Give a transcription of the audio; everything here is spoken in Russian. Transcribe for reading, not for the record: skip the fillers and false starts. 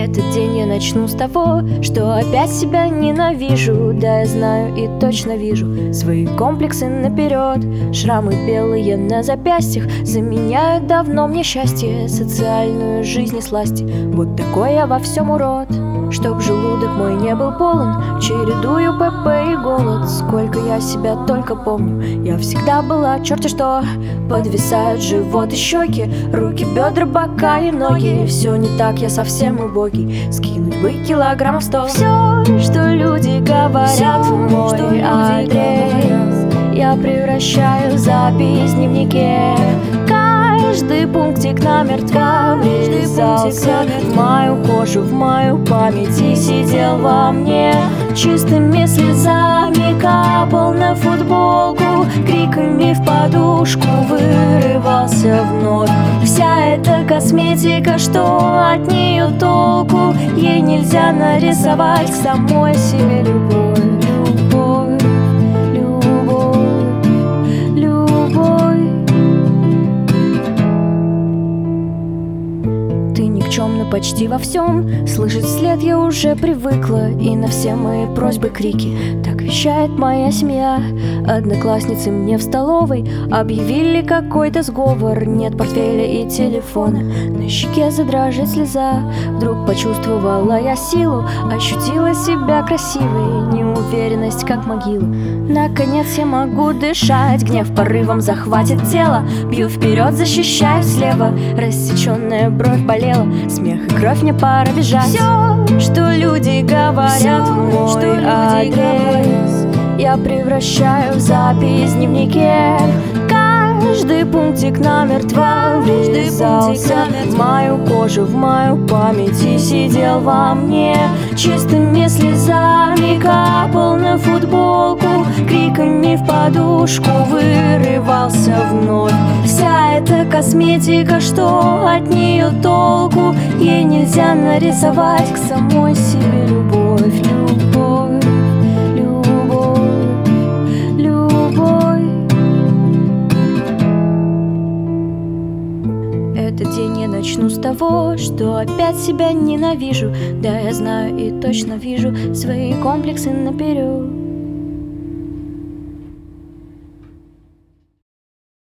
Этот день я начну с того, что опять себя ненавижу. Да, я знаю и точно вижу свои комплексы наперед. Шрамы белые на запястьях заменяют давно мне счастье, социальную жизнь и сласти. Вот такой я во всем урод. Чтоб желудок мой не был полон, чередую ПП и голод. Сколько я себя только помню, я всегда была черти что. Подвисают живот и щеки, руки, бедра, бока и ноги. Все не так, я совсем убогий, скинуть бы килограммов 100. Все, что люди говорят в мой адрес, я превращаю в запись в дневнике. Каждый пунктик намертво врезался в мою кожу, в мою память и сидел во мне. Чистыми слезами капал на футболку, криками в подушку вырывался вновь. Вся эта косметика, что от нее толку? Ей нельзя нарисовать к самой себе любовь. Никчемно почти во всем, слышать вслед я уже привыкла, и на все мои просьбы крики. Так вещает моя семья. Одноклассницы мне в столовой объявили какой-то сговор. Нет портфеля и телефона, на щеке задрожит слеза. Вдруг почувствовала я силу, ощутила себя красивой, неуверенность как могила. Наконец я могу дышать, гнев порывом захватит тело. Бью вперед, защищаю слева, рассеченная бровь болела. Смех и кровь, мне пора бежать. Все, что люди говорят в мой адрес, я превращаю в запись в дневнике. Каждый пунктик намертво врезался в мою кожу, в мою память и сидел во мне. Чистыми слезами капал на футболку, криками в подушку вырывался вновь. Вся эта косметика, что от нее толку? Ей нельзя нарисовать к самой себе любовь. Любовь, любовь, любовь. Этот день я начну с того, что опять себя ненавижу. Да, я знаю и точно вижу свои комплексы наперед.